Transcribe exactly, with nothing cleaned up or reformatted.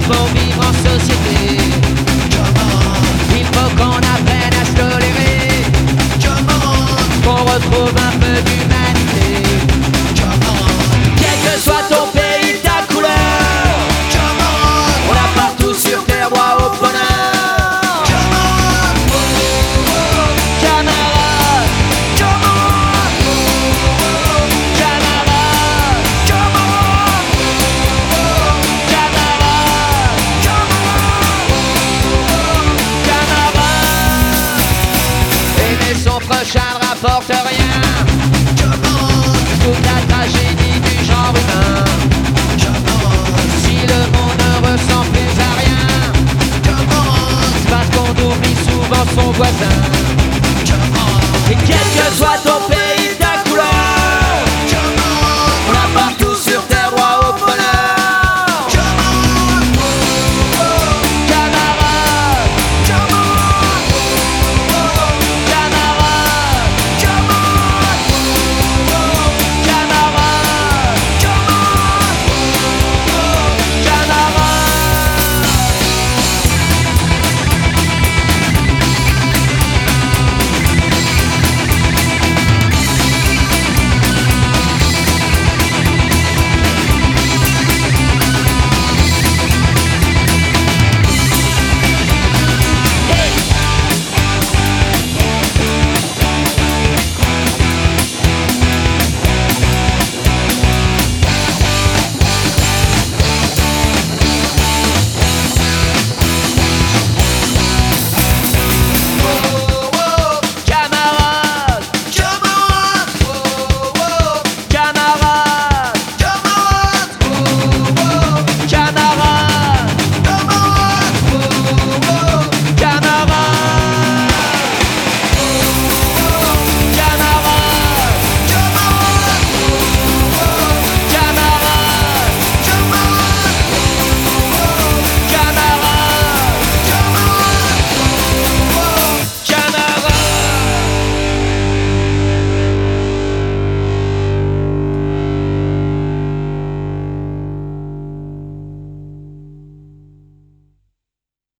pour vivre en société. Il faut qu'on apprenne à se tolérer, qu'on retrouve un peu d'humanité. Quel que soit ton pays, ta couleur, on a partout sur terre droit au bonheur. Camarades, son prochain ne rapporte rien. Toute la tragédie du genre humain. Si le monde ne ressemble plus à rien, c'est parce qu'on oublie souvent son voisin. Et quel que soit ton pays,